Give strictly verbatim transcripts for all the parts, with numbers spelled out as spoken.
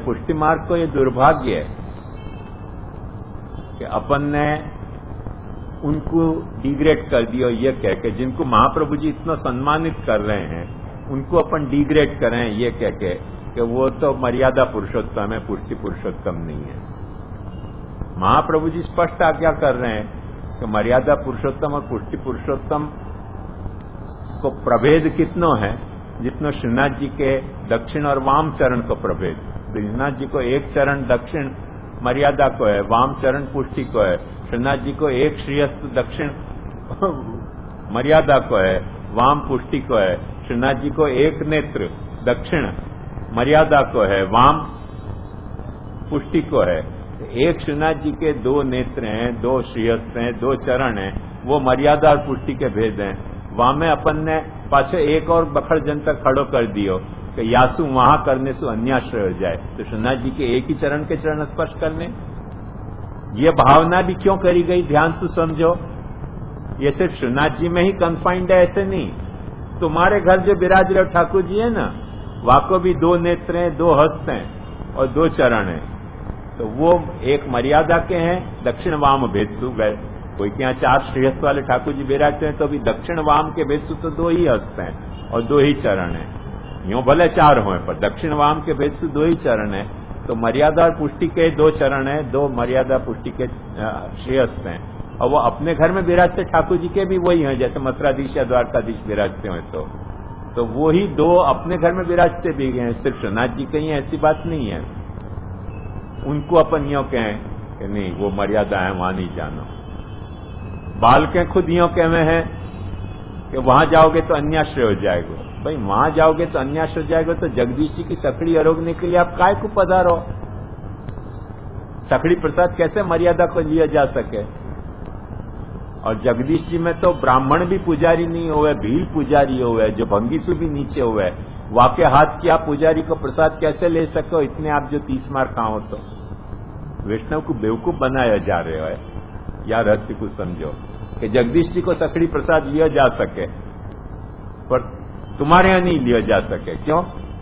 पुष्टि मार्ग को ये दुर्भाग्य है कि अपन ने उनको डिग्रेड कर दिया, ये कह के जिनको महाप्रभु जी इतना सम्मानित कर रहे हैं उनको अपन डिग्रेड करें ये कह के कि वो तो मर्यादा पुरुषोत्तम है, पुष्टि पुरुषोत्तम नहीं है। महाप्रभु जी स्पष्ट आज्ञा कर रहे हैं कि मर्यादा पुरुषोत्तम और पुष्टि पुरुषोत्तम को प्रभेद कितनो है, जितना श्रीनाथ जी के दक्षिण और वाम चरण को प्रभेद। श्रीनाथ जी को एक चरण दक्षिण मर्यादा को है, वाम चरण पुष्टि को है। श्रीनाथ जी को एक श्रीहस्त दक्षिण मर्यादा को है, वाम पुष्टि को है। श्रीनाथ जी को एक नेत्र दक्षिण मर्यादा को है, वाम पुष्टि को है। एक श्रीनाथ जी के दो नेत्र हैं, दो श्रीहस्त हैं, दो चरण हैं, वो मर्यादा और पुष्टि के भेद हैं। वहां में अपन ने पाछे एक और बखड़ जनता खड़ो कर दियो कि यासु वहां करने से अन्याश्रय हो जाए, तो श्रीनाथ जी के एक ही चरण के चरण स्पर्श करने, ये भावना भी क्यों करी गई, ध्यान से समझो। ये सिर्फ श्रीनाथ जी में ही कन्फाइंड है ऐसे नहीं, तुम्हारे घर जो विराज रहे ठाकुर जी है ना, वाको भी दो नेत्र हैं, दो हस्त हैं और दो चरण हैं। तो वो एक मर्यादा के हैं, दक्षिण वाम भेदसु। कोई के यहाँ चार श्रीहस्त वाले ठाकुर जी विराजते हैं तो भी दक्षिण वाम के भेदसु तो दो ही हस्त हैं और दो ही चरण हैं। यूं भले चार हों पर दक्षिण वाम के भेदसु दो ही चरण है। तो मर्यादा और पुष्टि के दो चरण है, दो मर्यादा पुष्टि के श्रेयस्थ हैं। और वो अपने घर में विराजते ठाकुर जी के भी वही हैं, जैसे मथुराधीश या द्वारकाधीश विराजते हैं तो तो वो ही दो अपने घर में विराजते भी हैं। सिर्फ श्रीनाथ जी कहीं ऐसी बात नहीं है, उनको अपन यो कहें कि नहीं वो मर्यादा है वहां नहीं जानो। बाल के खुद यो कहे हैं कि वहां जाओगे तो अन्याश्रय हो जाएगा। भाई वहां जाओगे तो अन्याश्रय हो जाएगा, तो जगदीश जी की सकड़ी अरोगने के लिए आप काय को पधारो। सकड़ी प्रसाद कैसे मर्यादा को लिया जा सके। और जगदीश जी में तो ब्राह्मण भी पुजारी नहीं हुए, भील पुजारी हुए, जो भंगीसु भी नीचे हुए, वाके हाथ की आप पुजारी को प्रसाद कैसे ले सको, इतने आप जो तीस मार खाओ। तो वैष्णव को बेवकूफ बनाया जा रहे हो या रहस्य को समझो कि जगदीश जी को सकड़ी प्रसाद लिया जा सके पर तुम्हारे यहां नहीं लिया जा सके। क्यों?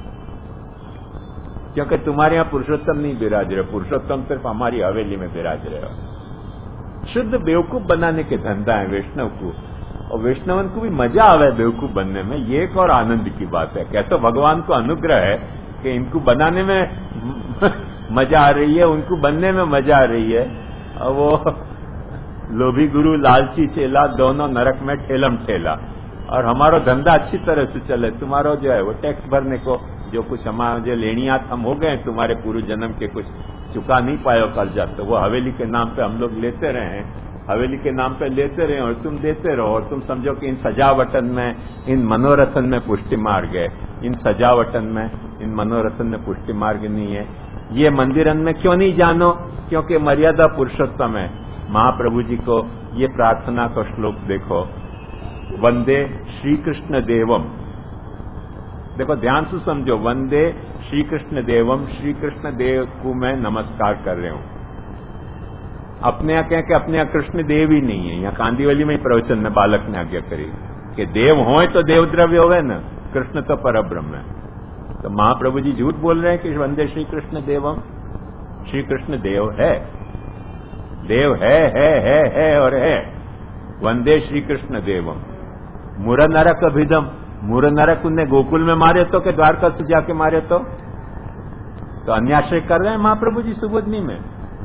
क्योंकि तुम्हारे यहां पुरुषोत्तम नहीं विराज रहे, पुरुषोत्तम सिर्फ हमारी हवेली में विराज रहे हो। शुद्ध बेवकूफ बनाने के धंधा है वैष्णव को, और वैष्णवन को भी मजा आवे बेवकूफ बनने में। ये एक और आनंद की बात है। कैसे भगवान को अनुग्रह है कि इनको बनाने में मजा आ रही है, उनको बनने में मजा आ रही है। और वो लोभी गुरु लालची चेला दोनों नरक में ठेलम ठेला। और हमारा धंधा अच्छी तरह से चले, तुम्हारा जो है वो टैक्स भरने को जो कुछ हमारे जो लेनियात हम हो गए, तुम्हारे पूर्व जन्म के कुछ चुका नहीं पाए कर्जा, तो वो हवेली के नाम पे हम लोग लेते रहे, हवेली के नाम पे लेते रहे और तुम देते रहो। और तुम समझो कि इन सजावटन में, इन मनोरथन में पुष्टि मार्ग है, इन सजावटन में, इन मनोरथन में पुष्टि मार्ग नहीं है। ये मंदिरन में क्यों नहीं जानो? क्योंकि मर्यादा पुरुषोत्तम है। महाप्रभु जी को ये प्रार्थना का श्लोक देखो, वंदे श्री कृष्ण देवम। देखो ध्यान से समझो, वंदे श्री कृष्ण देवम, श्री कृष्ण देव को मैं नमस्कार कर रहे हूं। अपने यहाँ कहें कि अपने यहाँ कृष्ण देव ही नहीं है। यहाँ कांदीवली में ही प्रवचन में बालक ने आज्ञा करी कि देव होए तो देव द्रव्य होवे ना, कृष्ण तो परब्रह्म है। तो महाप्रभु जी झूठ बोल रहे हैं कि वंदे श्री कृष्ण देवम। श्री कृष्ण देव है, देव है है है है और है। वंदे श्री कृष्ण देवम। मुर नरक अभिदम, मुर नरक उन्हें गोकुल में मारे तो, के द्वारका से जाके मारे तो, तो अन्याश्रय कर रहे हैं महाप्रभु जी सुबोधनी में।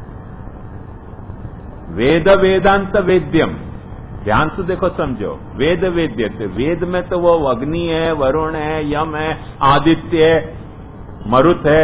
वेद वेदांत वेद्यम, ध्यान से देखो समझो, वेद वेद्य थे। वेद में तो वो अग्नि है, वरुण है, यम है, आदित्य है, मरुत है,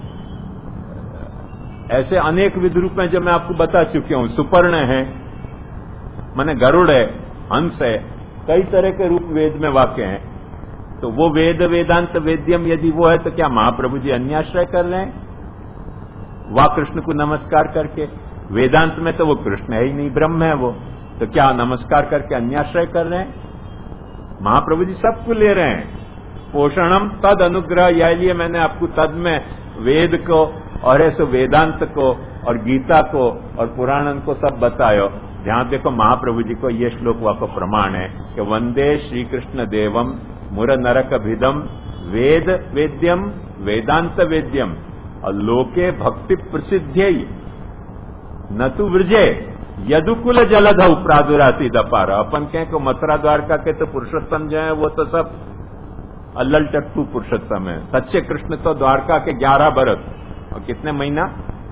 ऐसे अनेक विध रूप में जो मैं आपको बता चुकी हूं। सुपर्ण है माने गरुड़ है, हंस है, कई तरह के रूप वेद में वाक्य हैं। तो वो वेद वेदांत वेद्यम यदि वो है तो क्या महाप्रभु जी अन्याश्रय कर रहे हैं? वाह कृष्ण को नमस्कार करके। वेदांत में तो वो कृष्ण है ही नहीं, ब्रह्म है वो, तो क्या नमस्कार करके अन्याश्रय कर रहे हैं? महाप्रभु जी सबको ले रहे हैं। पोषणम तद अनुग्रह, या लिए मैंने आपको तद में वेद को और ऐसे वेदांत को और गीता को और पुराणन को सब बतायो। ध्यान देखो महाप्रभु जी को ये श्लोक वाको प्रमाण है कि वंदे श्री कृष्ण देवम मुर नरक भिदम वेद वेद्यम वेदांत वेद्यम। और लोके भक्ति प्रसिद्ध न तु वृजे यदुकुल जलधौ प्रादुरासी दपार। अपन कहें को मथुरा द्वारका के तो पुरुषोत्तम जो है वो तो सब अल्लल टट्टू पुरुषोत्तम है। सच्चे कृष्ण तो द्वारका के ग्यारह बरस और कितने महीना,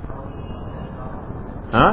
हाँ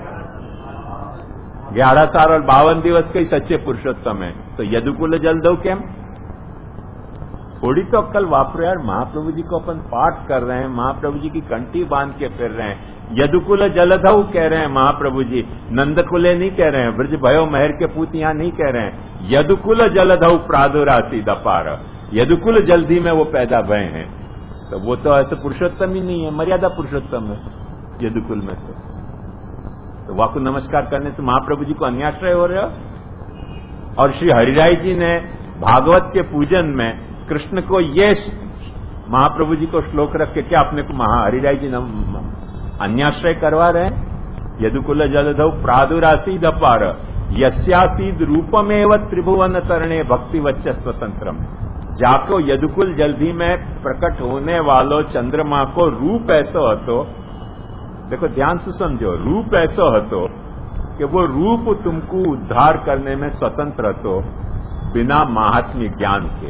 ग्यारह साल और बावन दिवस के ही सच्चे पुरुषोत्तम है। तो यदुकुल जलधौ केम? थोड़ी तो अक्कल वापरो यार। महाप्रभु जी को अपन पाठ कर रहे हैं, महाप्रभु जी की कंठी बांध के फिर रहे हैं। यदुकुल जलधौ कह रहे हैं महाप्रभु जी, नंदकुले नहीं कह रहे हैं, ब्रज भयो महर के पूत यहां नहीं कह रहे हैं। यदुकुल जलधौ प्रादुरासी दपार, यदुकुल जल्दी में वो पैदा भय हैं। तो वो तो ऐसे पुरुषोत्तम ही नहीं है, मर्यादा पुरुषोत्तम है यदुकुल में। तो, तो वाकु नमस्कार करने से महाप्रभु जी को अन्याश्रय हो रहे हो। और श्री हरिराय जी ने भागवत के पूजन में कृष्ण को ये महाप्रभु जी को श्लोक रख के क्या अपने को महा हरिराय जी अन्याश्रय करवा रहे हैं। यदुकुल जलधौ प्रादुरासी दपार यस्यासीद रूपमेव त्रिभुवन तरणे भक्ति वच्च स्वतंत्रम। जाको यदुकुल जल्दी में प्रकट होने वालों चंद्रमा को रूप ऐसो हतो, देखो ध्यान से समझो, रूप ऐसो हतो कि वो रूप तुमको उद्धार करने में स्वतंत्र हतो बिना महात्म्य ज्ञान के।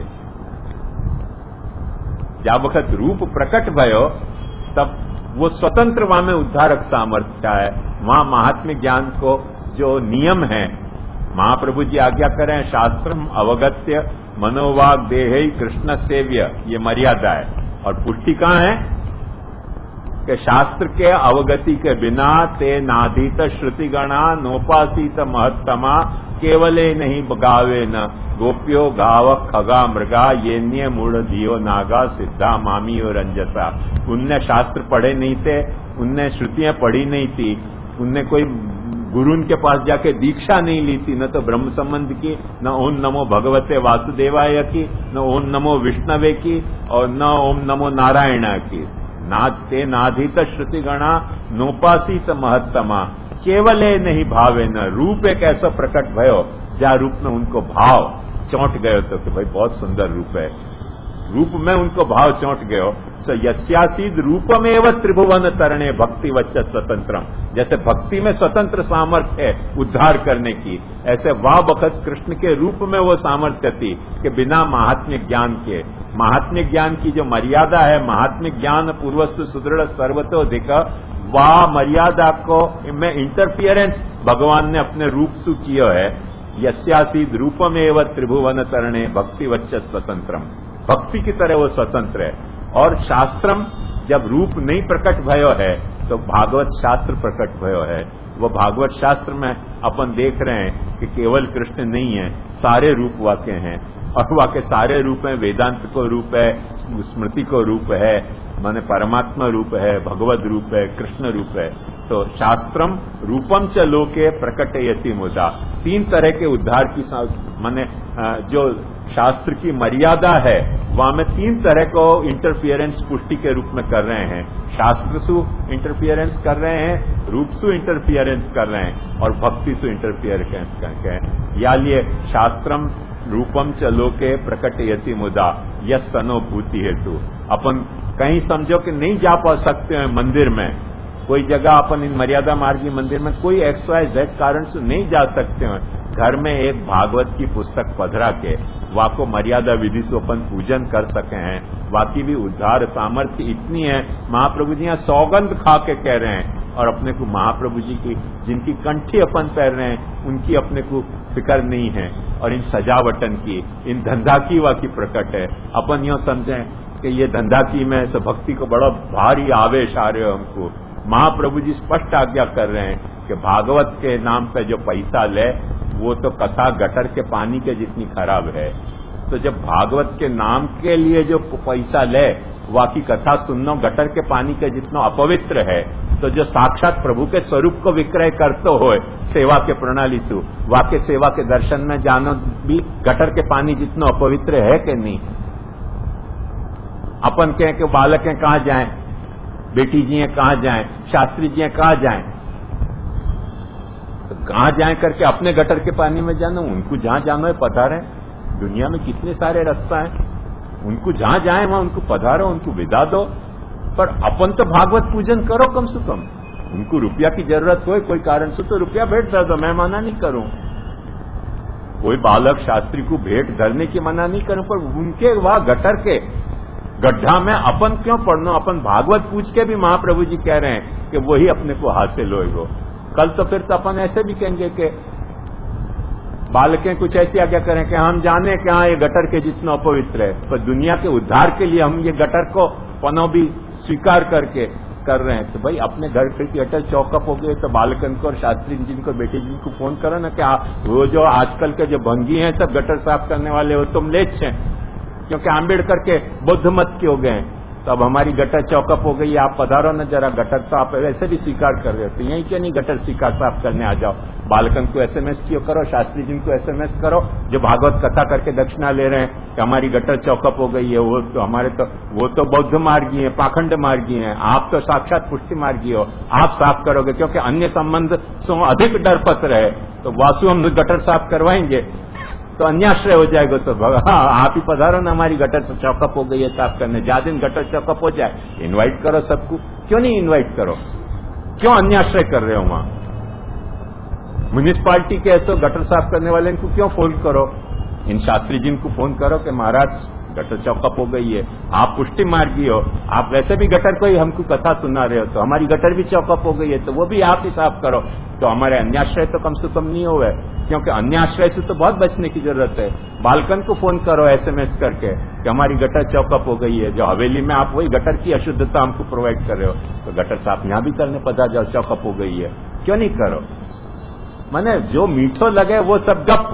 जब वक्त रूप प्रकट भयो तब वो स्वतंत्र वहां में उद्धारक सामर्थ्य है। वहां महात्म्य ज्ञान को जो नियम है महाप्रभु जी आज्ञा करें, शास्त्रम अवगत्य मनोवाग देहे कृष्ण सेव्य, ये मर्यादा है। और पुष्टि कहां है कि शास्त्र के अवगति के बिना ते नाधीत श्रुति गणा नोपासीत महत्तमा केवले नहीं गावे न गोप्यो गाव खगा मृगा ये न्य मूढ़ दियो नागा सिद्धा मामी और रंजसा। उनने शास्त्र पढ़े नहीं थे, उनने श्रुतियां पढ़ी नहीं थी, उनने कोई गुरु उनके पास जाके दीक्षा नहीं ली थी, न तो ब्रह्म संबंध की, न ओम नमो भगवते वासुदेवाय की, न ओम नमो विष्णवे की, और न ओम नमो नारायण की। नाते नाधित श्रुति गणा नोपासीत महत्तमा केवले नहीं भावे न। रूप एक ऐसा प्रकट भयो जहां रूप में उनको भाव चौंट गयो तो कि भाई बहुत सुंदर रूप है, रूप में उनको भाव चौंट गयो। सो यस्यासीद रूपमेव त्रिभुवन तरणे भक्ति वच्च स्वतंत्रम। जैसे भक्ति में स्वतंत्र सामर्थ्य है उद्धार करने की, ऐसे वह वक्त कृष्ण के रूप में वो सामर्थ्य थी कि बिना महात्म्य ज्ञान के, महात्म्य ज्ञान की जो मर्यादा है, महात्म्य ज्ञान पूर्वस्तु सुदृढ़ सर्वतोधिक, वह मर्यादा को में इंटरफियरेंस भगवान ने अपने रूप से किया है। यस्यासीद रूपमेव त्रिभुवन तरणे भक्ति वच्च स्वतंत्रम, भक्ति की तरह वो स्वतंत्र है। और शास्त्रम जब रूप नहीं प्रकट भयो है तो भागवत शास्त्र प्रकट भयो है। वो भागवत शास्त्र में अपन देख रहे हैं कि केवल कृष्ण नहीं है, सारे रूप वाक्य हैं, और वाक्य सारे रूप हैं। वेदांत को रूप है, स्मृति को रूप है, माने परमात्मा रूप है, भगवत रूप है, कृष्ण रूप है। तो शास्त्रम रूपम च लोके प्रकटयति मुदा। तीन तरह के उद्धार की माने जो शास्त्र की मर्यादा है वहां में तीन तरह को इंटरफियरेंस पुष्टि के रूप में कर रहे हैं। शास्त्र सु इंटरफियरेंस कर रहे हैं, रूप सु इंटरफियरेंस कर रहे हैं, और भक्ति सु इंटरफियरेंस कर रहे हैं। या लिए शास्त्रम रूपम च लोके प्रकटयति मुदा यस सनोभूति हेतु। अपन कहीं समझो कि नहीं जा पा सकते हैं मंदिर में, कोई जगह अपन इन मर्यादा मार्गी मंदिर में कोई एक्स वाई जेड कारण से नहीं जा सकते हैं, घर में एक भागवत की पुस्तक पधरा के वाको मर्यादा विधि से अपन पूजन कर सके हैं। वाकई भी उद्धार सामर्थ्य इतनी है, महाप्रभु जी यहाँ सौगंध खा के कह रहे हैं, और अपने को महाप्रभु जी की जिनकी कंठी अपन पहन रहे हैं उनकी अपने को फिक्र नहीं है, और इन सजावटन की, इन धंधा की वाकी प्रकट है। अपन यो समझें कि ये धंधा की में से भक्ति को बड़ा भारी आवेश आ रहे हो हमको। महाप्रभु जी स्पष्ट आज्ञा कर रहे हैं कि भागवत के नाम पे जो पैसा ले वो तो कथा गटर के पानी के जितनी खराब है। तो जब भागवत के नाम के लिए जो पैसा ले वाकी कथा सुनना गटर के पानी के जितना अपवित्र है, तो जो साक्षात प्रभु के स्वरूप को विक्रय करते हो सेवा के प्रणाली से, वाके सेवा के दर्शन में जानो भी गटर के पानी जितना अपवित्र है कि नहीं। अपन कहें कि बालक हैं कहां जाएं, बेटी जी हैं कहां जाएं, शास्त्री जी हैं कहां जाएं, तो कहां जाएं करके अपने गटर के पानी में जाना, उनको जहां जाना है पधारें। दुनिया में कितने सारे रास्ता हैं, उनको जहां जाएं वहां उनको पधारो, उनको विदा दो। पर अपन तो भागवत पूजन करो कम से कम। उनको रुपया की जरूरत हो कोई कारण से तो रुपया भेंट कर दो, मैं मना नहीं करूं। कोई बालक शास्त्री को भेंट धरने की मना नहीं करूं, पर उनके वहां गटर के गड्ढा में अपन क्यों पढ़ना? अपन भागवत पूछ के भी महाप्रभु जी कह रहे हैं कि वही अपने को हासिल होएगा। कल तो फिर तो अपन ऐसे भी कहेंगे कि बालकें कुछ ऐसी आज्ञा करें कि हम जाने कि हाँ ये गटर के जितना अपवित्र है, पर दुनिया के उद्धार के लिए हम ये गटर को पनो भी स्वीकार करके कर रहे हैं। तो भाई अपने घर पे गटर चौकअप हो गए तो बालकन को और शास्त्री जी को, बेटे जी को फोन करो ना कि वो जो आजकल के जो भंगी हैं सब गटर साफ करने वाले हो तुम लेच हैं, क्योंकि आम्बेडकर के बुद्ध मत के हो गए हैं। तो अब हमारी गटर चौकअप हो गई, आप पधारो न जरा, गटर तो आप वैसे भी स्वीकार कर रहे हो, तो यही क्यों नहीं गटर स्वीकार साफ करने आ जाओ। बालकन को एसएमएस कियो करो, शास्त्री जी को एसएमएस करो जो भागवत कथा करके दक्षिणा ले रहे हैं कि हमारी गटर चौकअप हो गई है। वो तो हमारे तो वो तो बौद्ध मार्गी है, पाखंड मार्गी है, आप तो साक्षात पुष्टि मार्गी हो, आप साफ करोगे, क्योंकि अन्य संबंध से अधिक डरपत्र है। तो वासु हम गटर साफ करवाएंगे तो अन्याश्रय हो जाएगा। तो हाँ आप ही पधारो ना, हमारी गटर से चौकअप हो गई है साफ करने, ज्यादा दिन गटर चौकअप हो जाए, इनवाइट करो सबको। क्यों नहीं इनवाइट करो? क्यों अन्याश्रय कर रहे हो? वहां म्यूनिसपालिटी के ऐसे गटर साफ करने वाले इनको क्यों फोन करो? इन शास्त्री जी को फोन करो कि महाराज गटर चौकअप हो गई है, आप पुष्टि मार्गी हो, आप वैसे भी गटर को ही हमको कथा सुना रहे हो, तो हमारी गटर भी चौकअप हो गई है तो वो भी आप ही साफ करो। तो हमारे अन्याश्रय तो कम से कम नहीं हुए, क्योंकि अन्याश्रय से तो बहुत बचने की जरूरत है। बालकन को फोन करो एसएमएस करके कि हमारी गटर चौकअप हो गई है, जो हवेली में आप वही गटर की अशुद्धता हमको प्रोवाइड कर रहे हो, तो गटर साफ यहां भी करने पता जाओ, चौकअप हो गई है। क्यों नहीं करो? माने जो मीठो लगे वो सब गप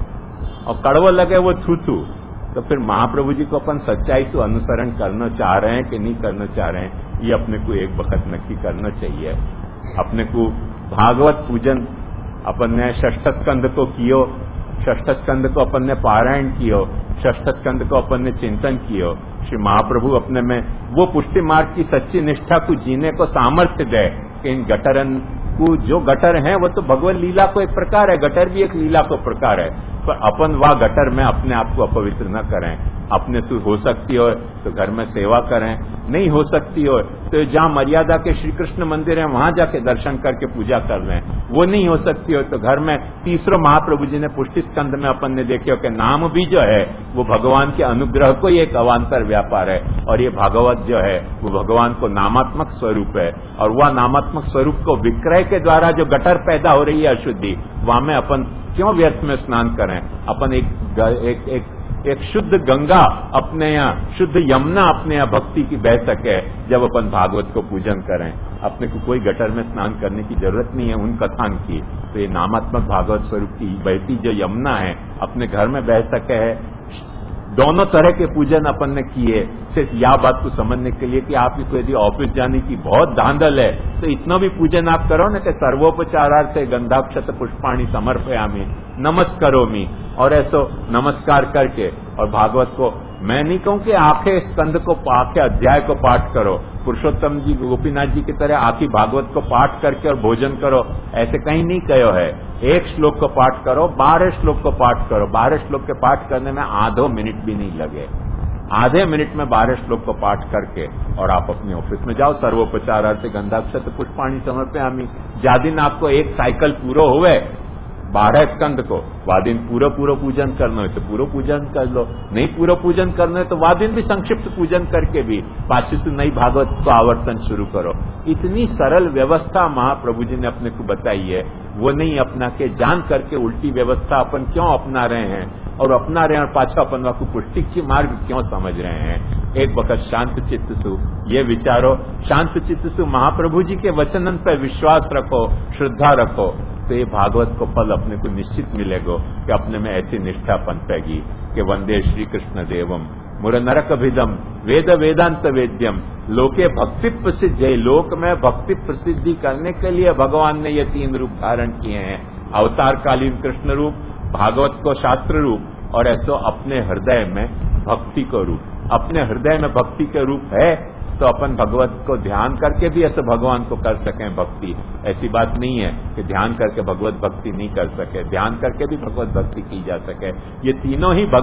और कड़वो लगे वो थू थू। तो फिर महाप्रभु जी को अपन सच्चाई से अनुसरण करना चाह रहे हैं कि नहीं करना चाह रहे हैं, ये अपने को एक वक्त नक्की करना चाहिए। अपने को भागवत पूजन अपन ने षष्ठ स्कंद को कियो, षष्ठ स्कंद को अपन ने पारायण कियो, षष्ठ स्कंद को अपन ने चिंतन कियो। श्री महाप्रभु अपने में वो पुष्टि मार्ग की सच्ची निष्ठा को जीने को सामर्थ्य दे कि इन गटरन को, जो गटर है वो तो भगवत लीला को एक प्रकार है, गटर भी एक लीला को प्रकार है, पर अपन वह गटर में अपने आप को अपवित्र न करें। अपने से हो सकती हो तो घर में सेवा करें, नहीं हो सकती हो तो जहां मर्यादा के श्री कृष्ण मंदिर है वहां जाके दर्शन करके पूजा कर लें। वो नहीं हो सकती हो तो घर में तीसरा महाप्रभु जी ने पुष्टि स्कंद में अपन ने देखे हो कि नाम भी जो है वो भगवान के अनुग्रह को ही एक अवान्तर व्यापार है, और ये भागवत जो है वो भगवान को नामात्मक स्वरूप है, और वह नामात्मक स्वरूप को विक्रय के द्वारा जो गटर पैदा हो रही है अशुद्धि, वहां में अपन क्यों व्यर्थ में स्नान करें? अपन एक एक एक एक शुद्ध गंगा अपने यहाँ, शुद्ध यमुना अपने यहाँ भक्ति की बह सके जब अपन भागवत को पूजन करें। अपने को कोई गटर में स्नान करने की जरूरत नहीं है उन कथान की। तो ये नामात्मक भागवत स्वरूप की बहती जो यमुना है अपने घर में बह सके है। दोनों तरह के पूजन अपन ने किए, सिर्फ यह बात को समझने के लिए कि आपकी कोई यदि ऑफिस जाने की बहुत धांधल है तो इतना भी पूजन आप करो ना कि सर्वोपचारार्थे गंधाक्षत पुष्पाणि समर्पयामि नमस्करोमि, और ऐसो नमस्कार करके और भागवत को, मैं नहीं कहूं कि आंखें स्कंद को, आंखें अध्याय को पाठ करो, पुरुषोत्तम जी गोपीनाथ जी की तरह आखिर भागवत को पाठ करके और भोजन करो, ऐसे कहीं नहीं कहो है। एक श्लोक को पाठ करो, बारह श्लोक को पाठ करो, बारह श्लोक के पाठ करने में आधो मिनट भी नहीं लगे, आधे मिनट में बारह श्लोक को पाठ करके और आप अपने ऑफिस में जाओ। सर्वोपचारार्थे गंधाक्षत पुष्पाणि समर्पयामि, ज्यादा दिन आपको एक साइकिल पूरा हुए बारह स्कंद को, वह दिन पूरा पूरा पूजन करना है तो पूरा पूजन कर लो, नहीं पूरा पूजन करना है तो वह दिन भी संक्षिप्त पूजन करके भी पाछी से नई भागवत को आवर्तन शुरू करो। इतनी सरल व्यवस्था महाप्रभु जी ने अपने को बताई है, वो नहीं अपना के जान करके उल्टी व्यवस्था अपन क्यों अपना रहे हैं, और अपना रहे हैं और पाछा अपन को पुष्टि की मार्ग क्यों समझ रहे हैं। एक वक्त शांत चित्त सु ये विचारो, शांत चित्त सु महाप्रभु जी के वचनन पर विश्वास रखो, श्रद्धा रखो, तो ये भागवत को फल अपने को निश्चित मिलेगा कि अपने में ऐसी निष्ठा पनपेगी कि वंदे श्री कृष्ण देवम मुर नरकभिदम वेद वेदांत वेद्यम लोके भक्ति प्रसिद्ध है। लोक में भक्ति प्रसिद्धि करने के लिए भगवान ने ये तीन रूप धारण किए हैं, अवतारकालीन कृष्ण रूप, भागवत को शास्त्र रूप, और ऐसो अपने हृदय में भक्ति को रूप। अपने हृदय में भक्ति के रूप है तो अपन भगवत को ध्यान करके भी ऐसे भगवान को कर सकें भक्ति। ऐसी बात नहीं है कि ध्यान करके भगवत भक्ति नहीं कर सके, ध्यान करके भी भगवत भक्ति की जा सके। ये तीनों ही